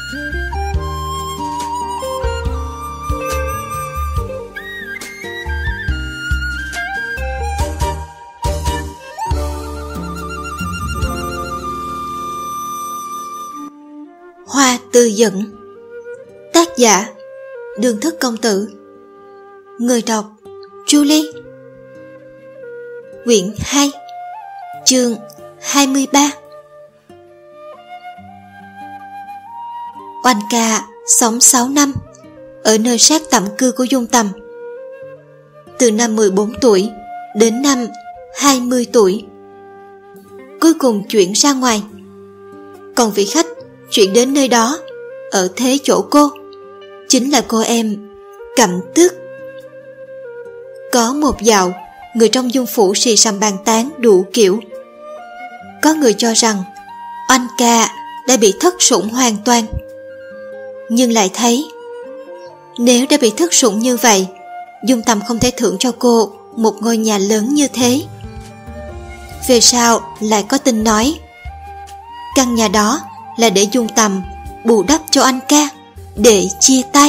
Hoa Tư Dẫn. Tác giả Đường Thất Công Tử. Người đọc Julie. Quyển 2, chương 23. Oanh ca sống 6 năm ở nơi sát tạm cư của Dung Tầm, từ năm 14 tuổi đến năm 20 tuổi. Cuối cùng chuyển ra ngoài, còn vị khách chuyển đến nơi đó ở thế chỗ cô chính là cô em Cẩm Tước. Có một dạo, người trong dung phủ xì xầm bàn tán đủ kiểu. Có người cho rằng Oanh ca đã bị thất sủng hoàn toàn, nhưng lại thấy nếu đã bị thất sủng như vậy, Dung Tầm không thể thưởng cho cô một ngôi nhà lớn như thế. Về sau lại có tin nói căn nhà đó là để Dung Tầm bù đắp cho anh ca để chia tay.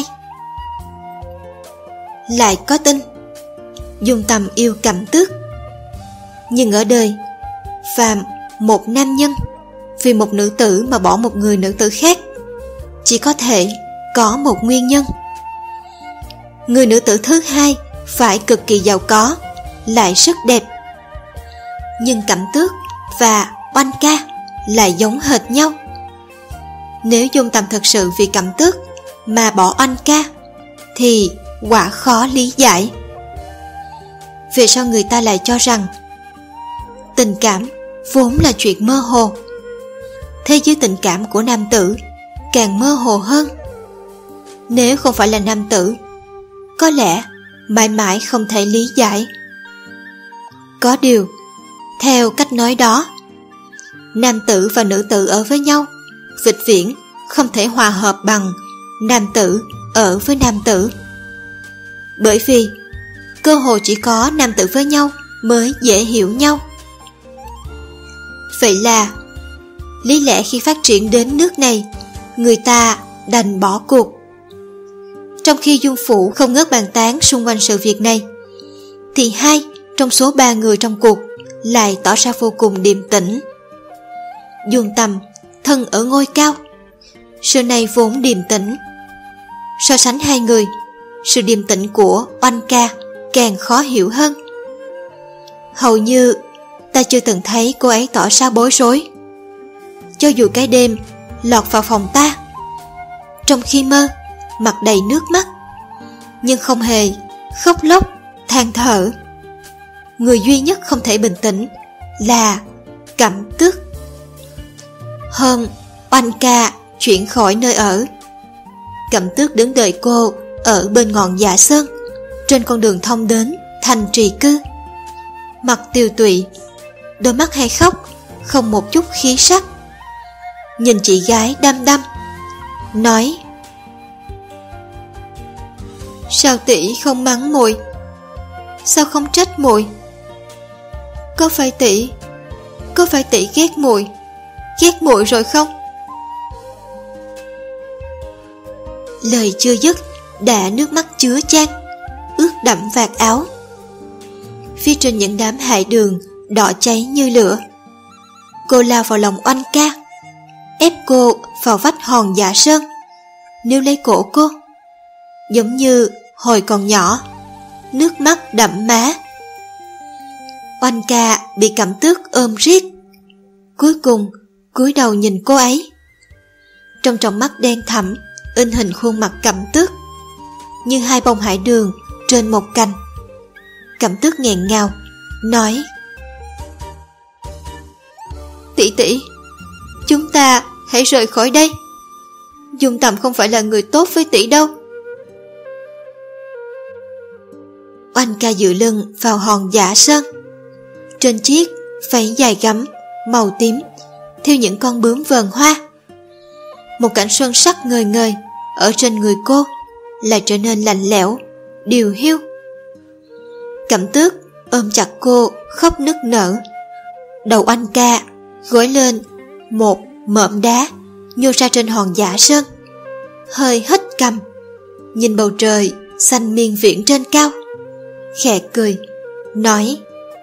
Lại có tin Dung Tầm yêu Cẩm Tước, nhưng ở đời phàm một nam nhân vì một nữ tử mà bỏ một người nữ tử khác chỉ có thể có một nguyên nhân. Người nữ tử thứ hai phải cực kỳ giàu có, lại rất đẹp. Nhưng Cẩm Tước và Oanh ca lại giống hệt nhau. Nếu Dung Tầm thật sự vì Cẩm Tước mà bỏ Oanh ca thì quả khó lý giải. Về sau người ta lại cho rằng tình cảm vốn là chuyện mơ hồ. Thế giới tình cảm của nam tử càng mơ hồ hơn. Nếu không phải là nam tử, có lẽ mãi mãi không thể lý giải. Có điều, theo cách nói đó, nam tử và nữ tử ở với nhau vĩnh viễn không thể hòa hợp bằng nam tử ở với nam tử. Bởi vì cơ hội chỉ có nam tử với nhau mới dễ hiểu nhau. Vậy là lý lẽ khi phát triển đến nước này, người ta đành bỏ cuộc. Trong khi dung phủ không ngớt bàn tán xung quanh sự việc này, thì 2 trong số 3 người trong cuộc lại tỏ ra vô cùng điềm tĩnh. Dung Tầm thân ở ngôi cao, sự này vốn điềm tĩnh. So sánh 2 người, sự điềm tĩnh của Oanh ca càng khó hiểu hơn. Hầu như ta chưa từng thấy cô ấy tỏ ra bối rối. Cho dù cái đêm lọt vào phòng ta, trong khi mơ mặt đầy nước mắt, nhưng không hề khóc lóc than thở. Người duy nhất không thể bình tĩnh là Cẩm Tước. Hôm Oanh ca chuyển khỏi nơi ở, Cẩm Tước đứng đợi cô ở bên ngọn Dạ Sơn, trên con đường thông đến thành trì cư. Mặt tiều tụy, đôi mắt hay khóc, không một chút khí sắc. Nhìn chị gái đăm đăm, nói: sao tỷ không mắng muội? Sao không trách muội? Có phải tỷ ghét muội rồi không? Lời chưa dứt đã nước mắt chứa chan, ướt đẫm vạt áo. Phía trên những đám hải đường đỏ cháy như lửa, cô lao vào lòng Oanh ca, ép cô vào vách hòn Dạ Sơn, níu lấy cổ cô, giống như hồi còn nhỏ, nước mắt đẫm má. Oanh ca bị Cẩm Tước ôm riết, cuối cùng cúi đầu nhìn cô ấy. Trong tròng mắt đen thẳm in hình khuôn mặt Cẩm Tước, như 2 bông hải đường trên một cành. Cẩm Tước nghẹn ngào nói: tỷ, chúng ta hãy rời khỏi đây. Dung Tầm không phải là người tốt với tỷ đâu. Oanh ca dựa lưng vào hòn Dạ Sơn, trên chiếc váy dài gấm màu tím theo những con bướm vờn hoa. Một cảnh xuân sắc ngời ngời ở trên người cô lại trở nên lạnh lẽo, điều hiu. Cẩm Tước ôm chặt cô khóc nức nở. Đầu Oanh ca gối lên một mởm đá nhô ra trên hòn Dạ Sơn, hơi hất cằm, nhìn bầu trời xanh miên viễn trên cao, khẽ cười, nói: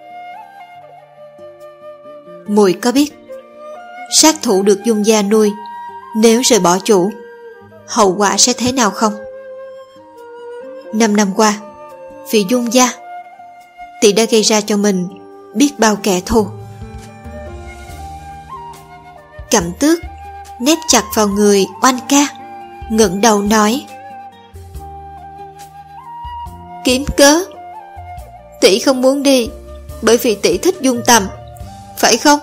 muội có biết sát thủ được Dung gia nuôi nếu rời bỏ chủ, hậu quả sẽ thế nào không? 5 năm qua, vì Dung gia, tỷ đã gây ra cho mình biết bao kẻ thù. Cẩm Tước nép chặt vào người Oanh ca, ngẩng đầu nói: kiếm cớ, tỷ không muốn đi bởi vì tỷ thích Dung Tầm, phải không?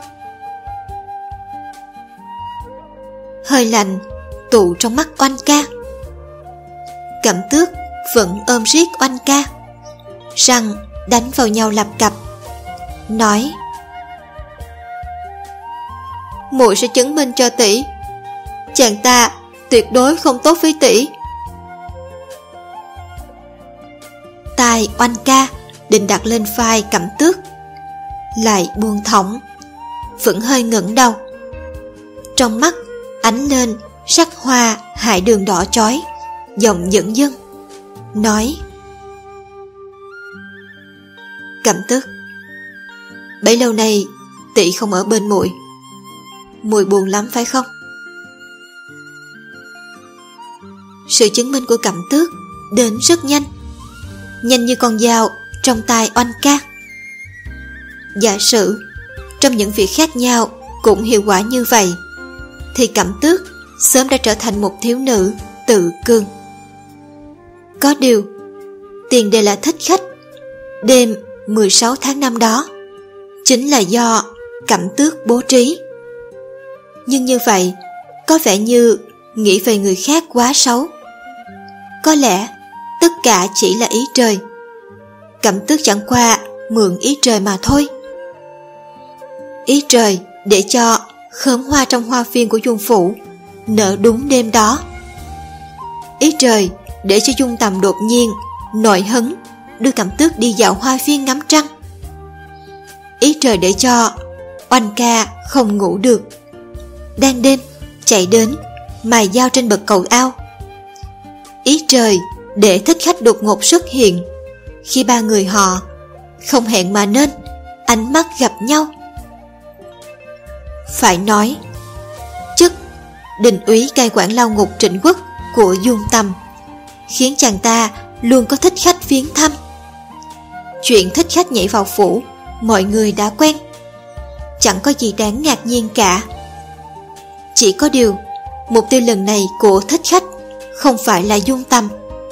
Hơi lạnh tụ trong mắt Oanh ca. Cẩm Tước vẫn ôm riết Oanh ca, răng đánh vào nhau lập cập, nói: muội sẽ chứng minh cho tỷ, chàng ta tuyệt đối không tốt với tỷ. Tai Oanh ca định đặt lên vai Cẩm Tước, lại buông thõng, vẫn hơi ngẩng đầu. Trong mắt ánh lên sắc hoa hải đường đỏ chói, giọng dửng dưng, nói: Cẩm Tước, bấy lâu nay tỷ không ở bên muội, muội buồn lắm phải không? Sự chứng minh của Cẩm Tước đến rất nhanh, nhanh như con dao trong tay Oanh ca. Giả sử trong những việc khác nhau cũng hiệu quả như vậy, thì Cẩm Tước sớm đã trở thành một thiếu nữ tự cương. Có điều, tiền đề là thích khách đêm 16 tháng 5 đó chính là do Cẩm Tước bố trí. Nhưng như vậy có vẻ như nghĩ về người khác quá xấu. Có lẽ tất cả chỉ là ý trời. Cẩm Tước chẳng qua mượn ý trời mà thôi. Ý trời để cho khóm hoa trong hoa viên của Dung phủ nở đúng đêm đó. Ý trời để cho Dung Tầm đột nhiên nổi hứng đưa Cẩm Tước đi dạo hoa viên ngắm trăng. Ý trời để cho Oanh ca không ngủ được, đang đêm chạy đến mài dao trên bậc cầu ao. Ý trời để thích khách đột ngột xuất hiện khi ba người họ không hẹn mà nên ánh mắt gặp nhau. Phải nói, chức đình úy cai quản lao ngục Trịnh Quốc của Dung Tầm khiến chàng ta luôn có thích khách viếng thăm. Chuyện thích khách nhảy vào phủ mọi người đã quen, chẳng có gì đáng ngạc nhiên cả. Chỉ có điều, mục tiêu lần này của thích khách không phải là Dung Tầm.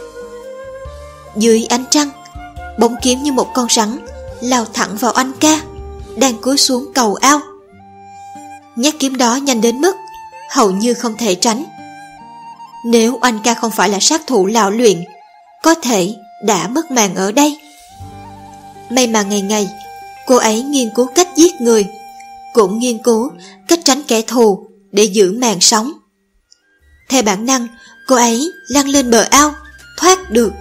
Dưới ánh trăng, bóng kiếm như một con rắn lao thẳng vào Oanh ca đang cúi xuống cầu ao. Nhát kiếm đó nhanh đến mức hầu như không thể tránh. Nếu Oanh ca không phải là sát thủ lão luyện, có thể đã mất mạng ở đây. May mà ngày ngày cô ấy nghiên cứu cách giết người, cũng nghiên cứu cách tránh kẻ thù để giữ mạng sống. Theo bản năng, cô ấy lăn lên bờ ao, thoát được.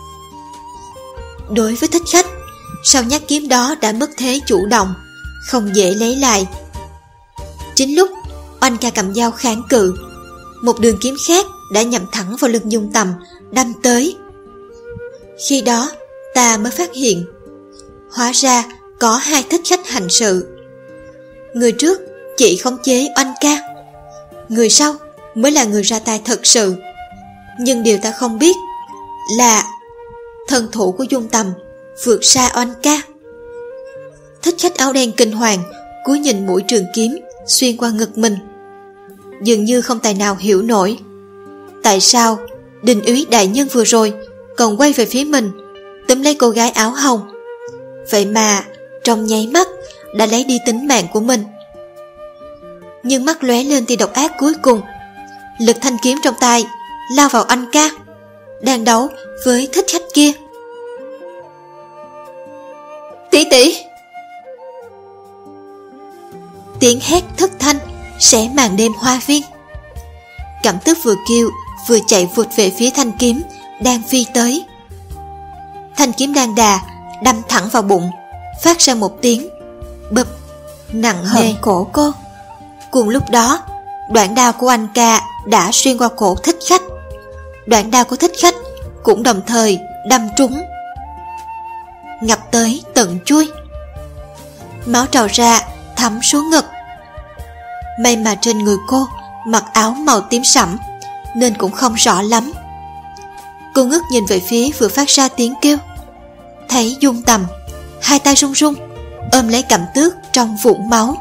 Đối với thích khách, sau nhát kiếm đó đã mất thế chủ động, không dễ lấy lại. Chính lúc Oanh ca cầm dao kháng cự, một đường kiếm khác đã nhắm thẳng vào lưng Dung Tầm, đâm tới. Khi đó ta mới phát hiện, hóa ra có hai thích khách hành sự. Người trước chỉ khống chế Oanh ca, người sau mới là người ra tay thật sự. Nhưng điều ta không biết là thân thủ của Dung Tầm vượt xa Oanh ca. Thích khách áo đen kinh hoàng cúi nhìn mũi trường kiếm xuyên qua ngực mình, dường như không tài nào hiểu nổi tại sao đình úy đại nhân vừa rồi còn quay về phía mình túm lấy cô gái áo hồng, vậy mà trong nháy mắt đã lấy đi tính mạng của mình. Nhưng mắt lóe lên tia độc ác cuối cùng, lực thanh kiếm trong tay lao vào Oanh ca đang đấu với thích khách kia. Tỷ tỷ! Tiếng hét thất thanh xé màn đêm hoa viên. Cẩm Tước vừa kêu vừa chạy vụt về phía thanh kiếm đang phi tới. Thanh kiếm đang đà đâm thẳng vào bụng, phát ra một tiếng bập nặng nề cổ cô. Cùng lúc đó, đoạn đao của Oanh ca đã xuyên qua cổ thích khách, Đoạn đao của Thích Khách cũng đồng thời đâm trúng, ngập tới tận chuôi. Máu trào ra thấm xuống ngực. May mà trên người cô mặc áo màu tím sẫm nên cũng không rõ lắm. Cô ngước nhìn về phía vừa phát ra tiếng kêu, thấy Dung Tầm hai tay run run ôm lấy Cẩm Tước trong vũng máu.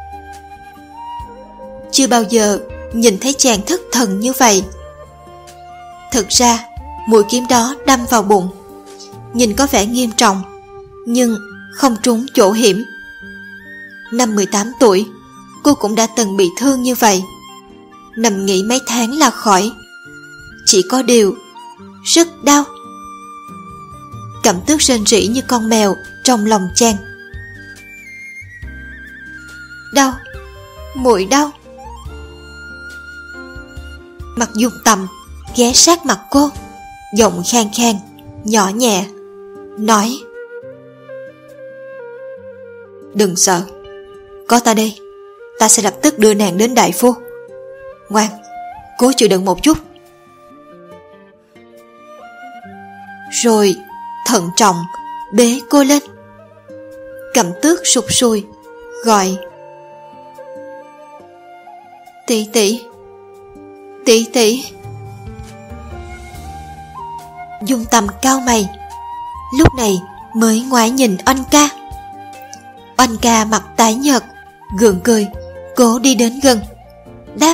Chưa bao giờ nhìn thấy chàng thất thần như vậy. Thực ra mũi kiếm đó đâm vào bụng, nhìn có vẻ nghiêm trọng nhưng không trúng chỗ hiểm. Năm 18 tuổi cô cũng đã từng bị thương như vậy, nằm nghỉ mấy tháng là khỏi. Chỉ có điều rất đau. Cẩm Tước rên rỉ như con mèo trong lòng chàng. Đau, muội đau. Mặt Dung Tầm ghé sát mặt cô, giọng khang khang nhỏ nhẹ nói: Đừng sợ, có ta đây, ta sẽ lập tức đưa nàng đến đại phu. Ngoan, cố chịu đựng một chút. Rồi thận trọng bế cô lên. Cẩm Tước sụt sùi gọi: Tỷ tỷ, tỷ tỷ. Dung Tầm cau mày, lúc này mới ngoái nhìn Oanh ca. Oanh ca mặt tái nhợt, gượng cười, cố đi đến gần, đáp: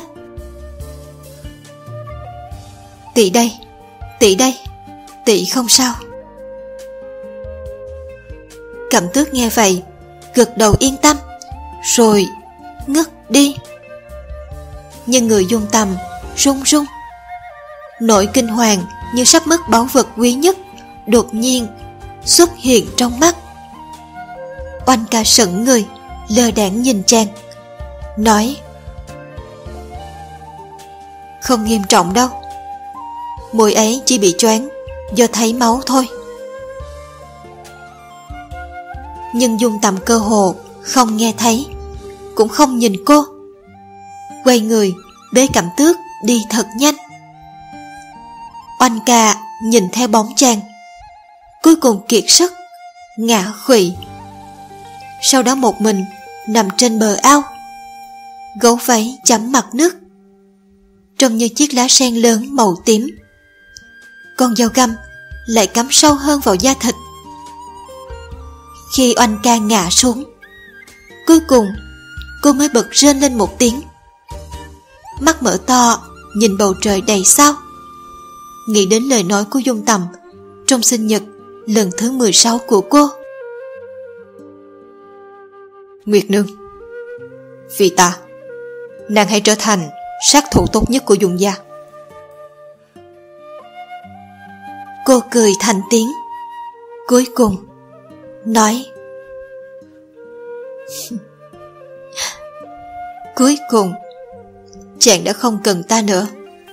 Tỷ đây, tỷ đây, tỷ không sao. Cẩm Tước nghe vậy, gật đầu yên tâm, rồi ngất đi. Nhưng người Dung Tầm run run. Nỗi kinh hoàng như sắp mất báu vật quý nhất đột nhiên xuất hiện trong mắt. Oanh ca sững người, lơ đãng nhìn chàng, nói: Không nghiêm trọng đâu, muội ấy chỉ bị choáng do thấy máu thôi. Nhưng Dung Tầm cơ hồ không nghe thấy, cũng không nhìn cô, quay người bế Cẩm Tước đi thật nhanh. Oanh ca nhìn theo bóng chàng, cuối cùng kiệt sức ngã khuỵu. Sau đó một mình nằm trên bờ ao, gấu váy chấm mặt nước, trông như chiếc lá sen lớn màu tím. Con dao găm lại cắm sâu hơn vào da thịt. Khi Oanh ca ngã xuống, cuối cùng cô mới bật rên lên một tiếng, mắt mở to nhìn bầu trời đầy sao, nghĩ đến lời nói của Dung Tầm trong sinh nhật lần thứ 16 của cô: Nguyệt Nương, vì ta, nàng hãy trở thành sát thủ tốt nhất của Dung gia. Cô cười thành tiếng, cuối cùng nói: Cuối cùng chàng đã không cần ta nữa.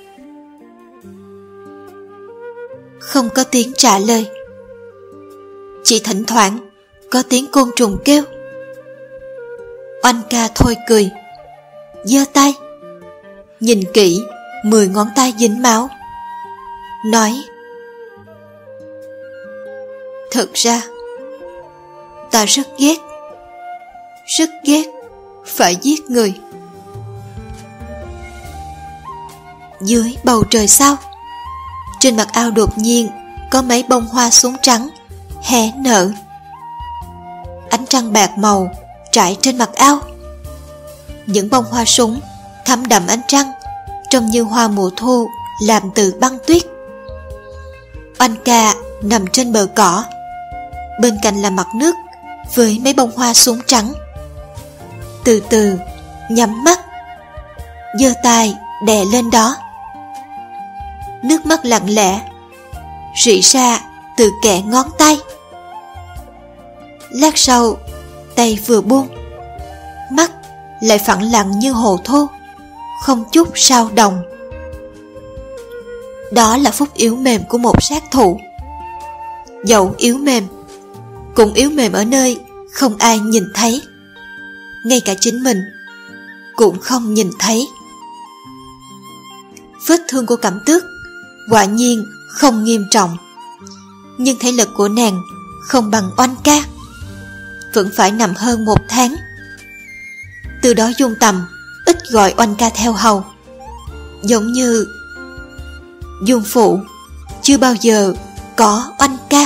Không có tiếng trả lời, chỉ thỉnh thoảng có tiếng côn trùng kêu. Oanh ca thôi cười, giơ tay nhìn kỹ 10 ngón tay dính máu, nói: Thật ra ta rất ghét phải giết người. Dưới bầu trời sao, trên mặt ao đột nhiên có mấy bông hoa súng trắng hé nở. Ánh trăng bạc màu trải trên mặt ao. Những bông hoa súng thấm đậm ánh trăng, trông như hoa mùa thu làm từ băng tuyết. Oanh ca nằm trên bờ cỏ, bên cạnh là mặt nước với mấy bông hoa súng trắng. Từ từ nhắm mắt, giơ tay đè lên đó. Nước mắt lặng lẽ rỉ ra từ kẽ ngón tay. Lát sau, tay vừa buông, mắt lại phẳng lặng như hồ thu, không chút sao động. Đó là phút yếu mềm của một sát thủ. Dẫu yếu mềm, cũng yếu mềm ở nơi không ai nhìn thấy, ngay cả chính mình cũng không nhìn thấy. Vết thương của Cẩm Tước quả nhiên không nghiêm trọng, nhưng thể lực của nàng không bằng Oanh ca, vẫn phải nằm hơn 1 tháng. Từ đó Dung Tầm ít gọi Oanh ca theo hầu, giống như Dung phụ chưa bao giờ có Oanh ca.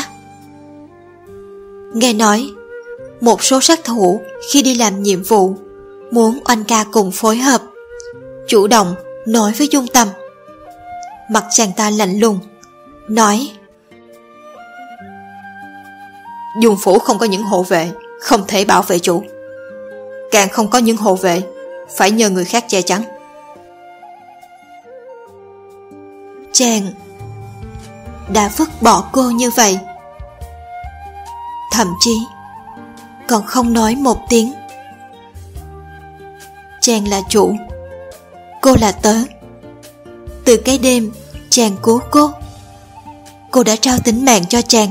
Nghe nói một số sát thủ khi đi làm nhiệm vụ muốn Oanh ca cùng phối hợp, chủ động nói với Dung Tầm. Mặt chàng ta lạnh lùng nói: Dung phủ không có những hộ vệ, không thể bảo vệ chủ, càng không có những hộ vệ, phải nhờ người khác che chắn. Chàng đã vứt bỏ cô như vậy, thậm chí còn không nói một tiếng. Chàng là chủ, cô là tớ. Từ cái đêm chàng cứu cô đã trao tính mạng cho chàng.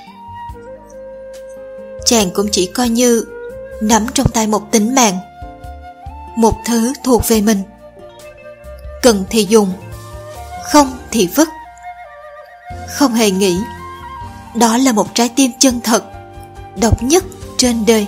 Chàng cũng chỉ coi như nắm trong tay một tính mạng, một thứ thuộc về mình. Cần thì dùng, không thì vứt. Không hề nghĩ đó là một trái tim chân thật, độc nhất trên đời.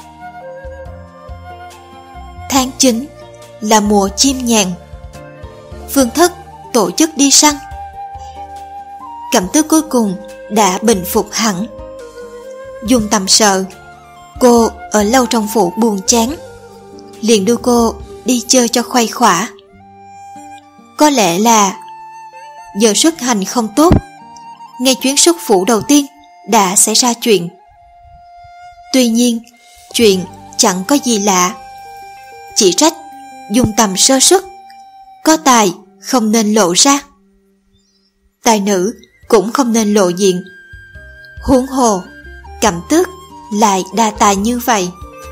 Tháng 9 là mùa chim nhạn. Vương thất tổ chức đi săn. Cẩm Tước cuối cùng đã bình phục hẳn. Dung Tầm sợ cô ở lâu trong phủ buồn chán, liền đưa cô đi chơi cho khuây khỏa. Có lẽ là giờ xuất hành không tốt, ngay chuyến xuất phủ đầu tiên đã xảy ra chuyện. Tuy nhiên chuyện chẳng có gì lạ, chỉ trách Dung Tầm sơ suất, có tài không nên lộ ra, tài nữ cũng không nên lộ diện. Huống hồ Cẩm Tước lại đa tài như vậy.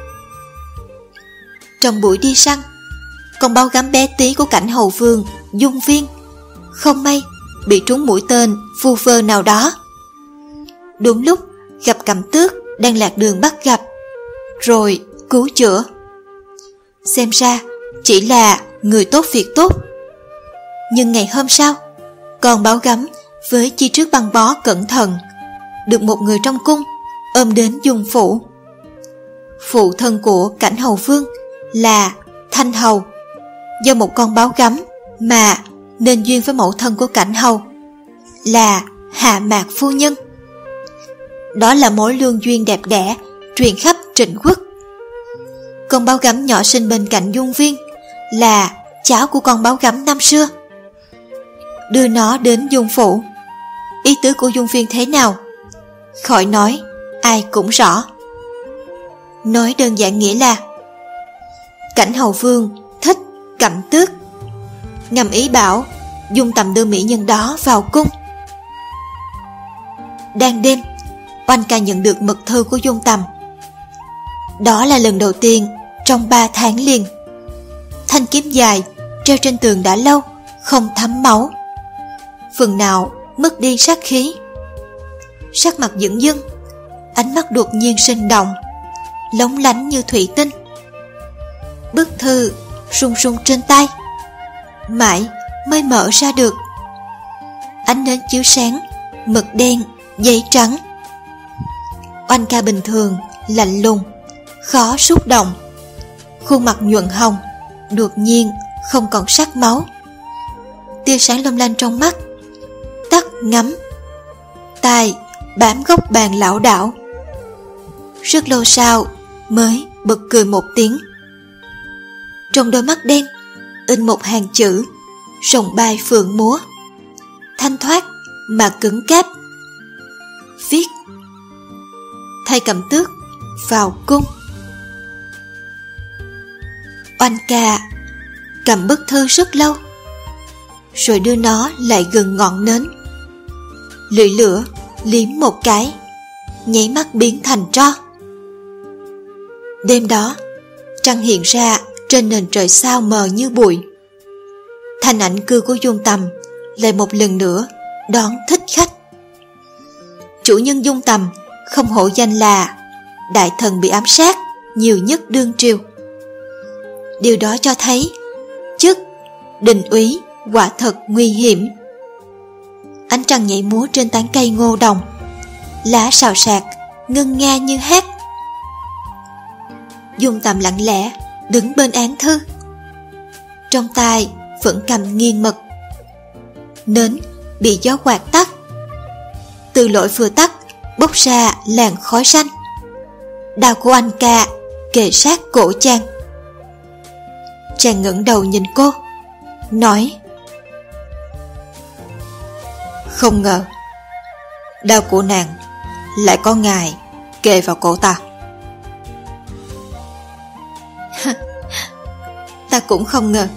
Trong buổi đi săn, con báo gấm bé tí của Cảnh Hầu Vương Dung Viên không may bị trúng mũi tên vu vơ nào đó. Đúng lúc gặp Cẩm Tước đang lạc đường bắt gặp, rồi cứu chữa. Xem ra chỉ là người tốt việc tốt. Nhưng ngày hôm sau, con báo gấm với chi trước băng bó cẩn thận được một người trong cung ôm đến Dung phủ. Phụ thân của Cảnh Hầu Vương là Thanh Hầu, do một con báo gấm mà nên duyên với mẫu thân của Cảnh Hầu là Hạ Mạc phu nhân. Đó là mối lương duyên đẹp đẽ truyền khắp Trịnh quốc. Con báo gấm nhỏ sinh bên cạnh Dung Viên là cháu của con báo gấm năm xưa. Đưa nó đến Dung phủ. Ý tứ của Dung Viên thế nào, khỏi nói, ai cũng rõ. Nói đơn giản nghĩa là Cảnh Hầu Vương thích Cẩm Tước, ngầm ý bảo Dung Tầm đưa mỹ nhân đó vào cung. Đang đêm, Oanh ca nhận được mật thư của Dung Tầm. Đó là lần đầu tiên trong 3 tháng liền. Thanh kiếm dài treo trên tường đã lâu không thấm máu, phần nào mất đi sát khí. Sắc mặt dửng dưng, ánh mắt đột nhiên sinh động, lóng lánh như thủy tinh. Bức thư rung rung trên tay, mãi mới mở ra được. Ánh nến chiếu sáng, mực đen, giấy trắng. Oanh ca bình thường lạnh lùng, khó xúc động, khuôn mặt nhuận hồng đột nhiên không còn sắc máu. Tia sáng long lanh trong mắt, tắt ngắm, tai bám góc bàn lảo đảo. Rất lâu sau mới bật cười một tiếng. Trong đôi mắt đen in một hàng chữ rồng bay phượng múa, thanh thoát mà cứng cáp. Viết: thay Cẩm Tước vào cung. Oanh ca cầm bức thư rất lâu, rồi đưa nó lại gần ngọn nến. Lưỡi lửa liếm một cái, nháy mắt biến thành tro. Đêm đó, trăng hiện ra trên nền trời sao mờ như bụi. Thanh ảnh cư của Dung Tầm lại một lần nữa đón thích khách. Chủ nhân Dung Tầm không hổ danh là đại thần bị ám sát nhiều nhất đương triều. Điều đó cho thấy chức đình úy quả thật nguy hiểm. Ánh trăng nhảy múa trên tán cây ngô đồng, lá xào xạc ngân nga như hát. Dung Tầm lặng lẽ đứng bên án thư, trong tay vẫn cầm nghiêng mực. Nến bị gió quạt tắt, từ lỗi vừa tắt bốc ra làn khói xanh. Đao của anh ca kề sát cổ chàng. Chàng ngẩng đầu nhìn cô, nói: "Không ngờ đao của nàng lại có ngài kề vào cổ ta." Ta cũng không ngờ.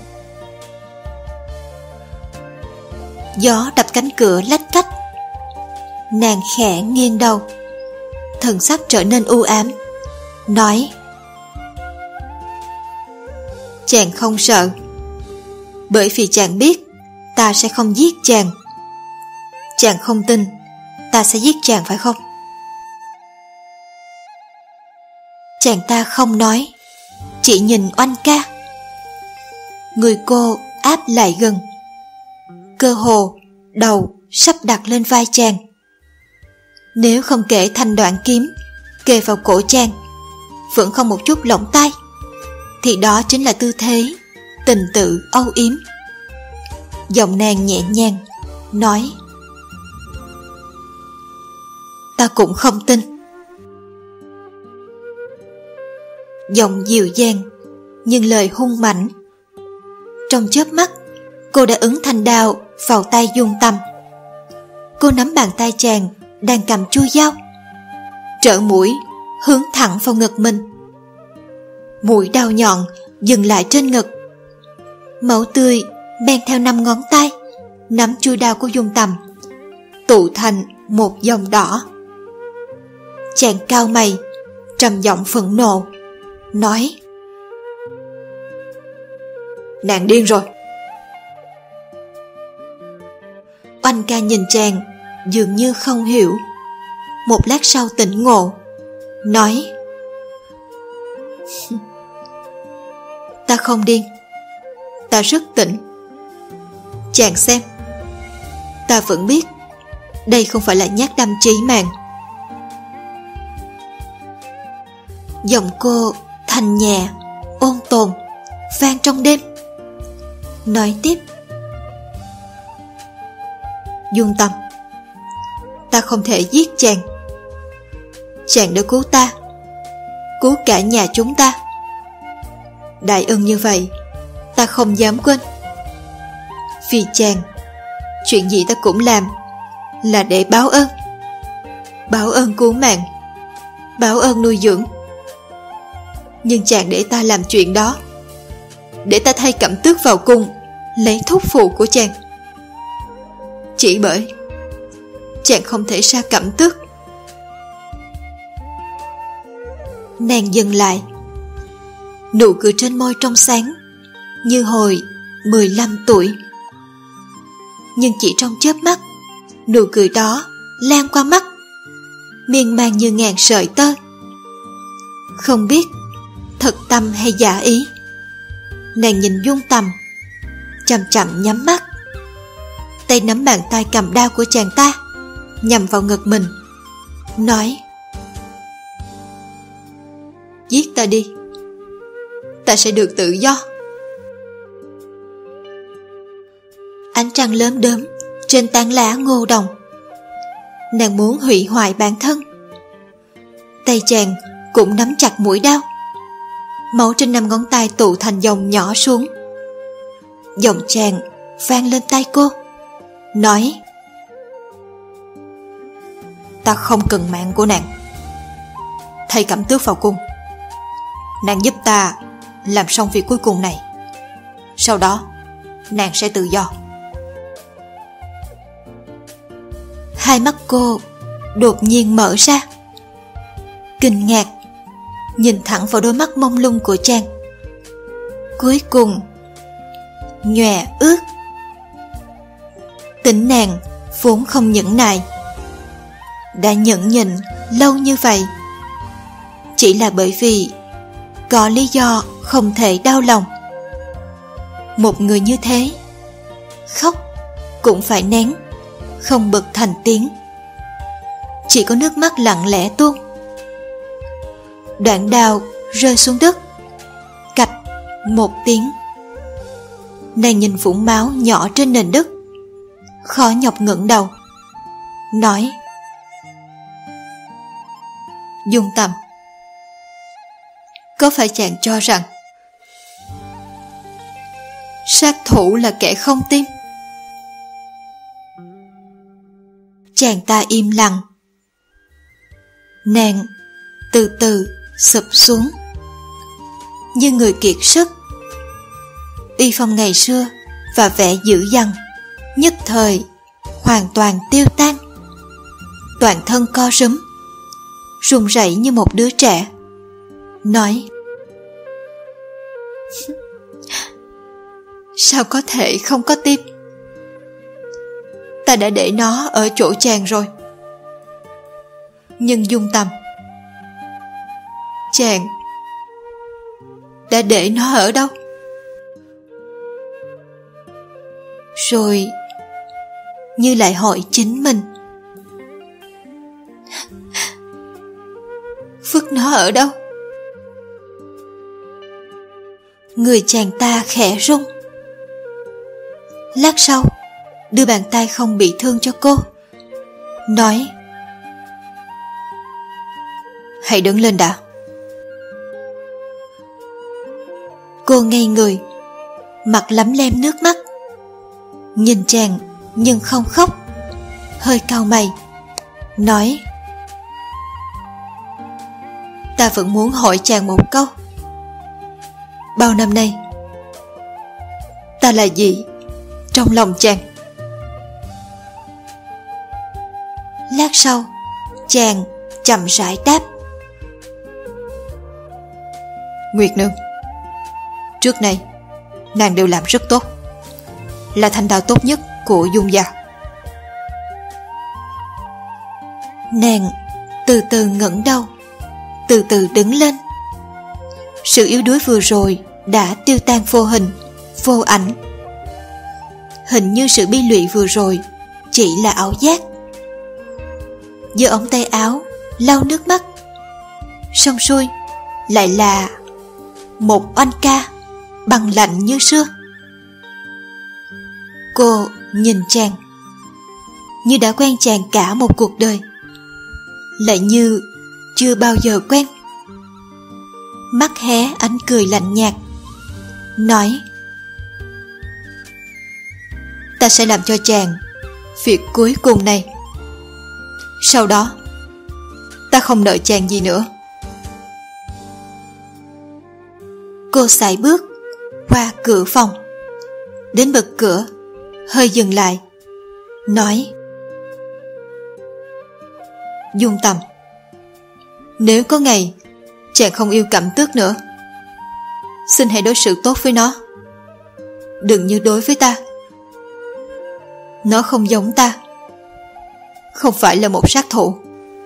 Gió đập cánh cửa lách cách. Nàng khẽ nghiêng đầu, thần sắc trở nên u ám, nói: "Chàng không sợ, bởi vì chàng biết ta sẽ không giết chàng. Chàng không tin ta sẽ giết chàng phải không?" Chàng ta không nói, chỉ nhìn Oanh ca. Người cô áp lại gần, cơ hồ đầu sắp đặt lên vai chàng. Nếu không kể thanh đoạn kiếm kề vào cổ chàng vẫn không một chút lỏng tay, thì đó chính là tư thế tình tự âu yếm. Giọng nàng nhẹ nhàng nói: "Ta cũng không tin." Giọng dịu dàng nhưng lời hung mãnh. Trong chớp mắt, cô đã ấn thanh đao vào tay Dung Tầm. Cô nắm bàn tay chàng đang cầm chuôi dao, trở mũi hướng thẳng vào ngực mình. Mũi đao nhọn dừng lại trên ngực. Máu tươi men theo 5 ngón tay nắm chuôi đao của Dung Tầm, tụ thành một dòng đỏ. Chàng cau mày, trầm giọng phẫn nộ, nói: "Nàng điên rồi." Oanh ca nhìn chàng dường như không hiểu. Một lát sau tỉnh ngộ, nói: "Ta không điên, ta rất tỉnh. Chàng xem, ta vẫn biết đây không phải là nhát đâm chí mạng." Giọng cô thanh nhẹ, ôn tồn, vang trong đêm. Nói tiếp: "Dung Tầm, ta không thể giết chàng. Chàng đã cứu ta, cứu cả nhà chúng ta. Đại ân như vậy ta không dám quên. Vì chàng, chuyện gì ta cũng làm là để báo ơn. Báo ơn cứu mạng, báo ơn nuôi dưỡng. Nhưng chàng để ta làm chuyện đó, để ta thay Cẩm Tước vào cung lấy thúc phụ của chàng. Chỉ bởi chàng không thể xa Cẩm Tước." Nàng dừng lại, nụ cười trên môi trong sáng như hồi 15 tuổi. Nhưng chỉ trong chớp mắt, nụ cười đó lan qua mắt, miên man như ngàn sợi tơ. Không biết thật tâm hay giả ý, nàng nhìn Dung Tầm, chậm chậm nhắm mắt, tay nắm bàn tay cầm đao của chàng ta nhằm vào ngực mình, nói: "Giết ta đi, ta sẽ được tự do." Ánh trăng lớn đớm trên tán lá ngô đồng. Nàng muốn hủy hoại bản thân. Tay chàng cũng nắm chặt mũi đao. Máu trên 5 ngón tay tụ thành dòng nhỏ xuống. Giọng chàng vang lên tai cô, nói: "Ta không cần mạng của nàng. Thay Cẩm Tước vào cung, nàng giúp ta làm xong việc cuối cùng này. Sau đó nàng sẽ tự do." Hai mắt cô đột nhiên mở ra, kinh ngạc nhìn thẳng vào đôi mắt mông lung của chàng. Cuối cùng nhòe ướt. Tính nàng vốn không nhẫn nại, đã nhẫn nhịn lâu như vậy chỉ là bởi vì có lý do không thể đau lòng. Một người như thế, khóc cũng phải nén, không bật thành tiếng, chỉ có nước mắt lặng lẽ tuôn. Đoạn đao rơi xuống đất, cạch một tiếng. Nàng nhìn vũng máu nhỏ trên nền đất, khó nhọc ngẩng đầu, nói: Dung Tâm, có phải chàng cho rằng sát thủ là kẻ không tim? Chàng ta im lặng. Nàng từ từ sụp xuống như người kiệt sức. Y phong ngày xưa và vẻ dữ dằn nhất thời hoàn toàn tiêu tan. Toàn thân co rúm, run rẩy như một đứa trẻ, nói: Sao có thể không có tim? Ta đã để nó ở chỗ chàng rồi. Nhưng Dung Tâm, chàng đã để nó ở đâu? Rồi như lại hỏi chính mình: vứt nó ở đâu? Người chàng ta khẽ rung. Lát sau đưa bàn tay không bị thương cho cô, nói: Hãy đứng lên đã. Cô ngây người, mặt lấm lem nước mắt, nhìn chàng nhưng không khóc, hơi cau mày, nói: Ta vẫn muốn hỏi chàng một câu. Bao năm nay ta là gì trong lòng chàng? Lát sau chàng chậm rãi đáp: Nguyệt nương, trước nay nàng đều làm rất tốt, là thanh đạo tốt nhất của Dung gia. Nàng từ từ ngẩng đầu, từ từ đứng lên. Sự yếu đuối vừa rồi đã tiêu tan vô hình, vô ảnh. Hình như sự bi lụy vừa rồi chỉ là ảo giác. Giơ ống tay áo lau nước mắt, xong xuôi lại là một oanh ca băng lạnh như xưa. Cô nhìn chàng như đã quen chàng cả một cuộc đời, lại như chưa bao giờ quen. Mắt hé ánh cười lạnh nhạt, nói: Ta sẽ làm cho chàng việc cuối cùng này. Sau đó ta không nợ chàng gì nữa. Cô sải bước qua cửa phòng, đến bậc cửa hơi dừng lại, nói: Dung Tâm, nếu có ngày chàng không yêu Cẩm Tước nữa, xin hãy đối xử tốt với nó, đừng như đối với ta. Nó không giống ta, không phải là một sát thủ.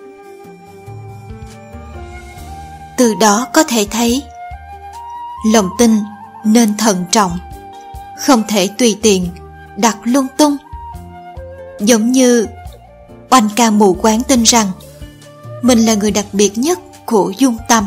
Từ đó có thể thấy lòng tin nên thận trọng, không thể tùy tiện đặt lung tung. Giống như oanh ca mù quáng tin rằng mình là người đặc biệt nhất của Dung Tâm,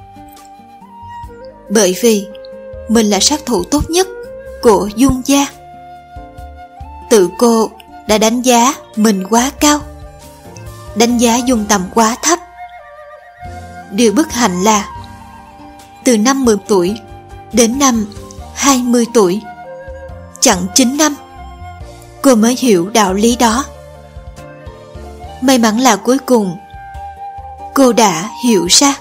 bởi vì mình là sát thủ tốt nhất của Dung gia. Tự cô đã đánh giá mình quá cao, đánh giá Dung Tâm quá thấp. Điều bất hạnh là từ năm 10 tuổi đến năm 20 tuổi, chẳng 9 năm, cô mới hiểu đạo lý đó. May mắn là cuối cùng cô đã hiểu ra.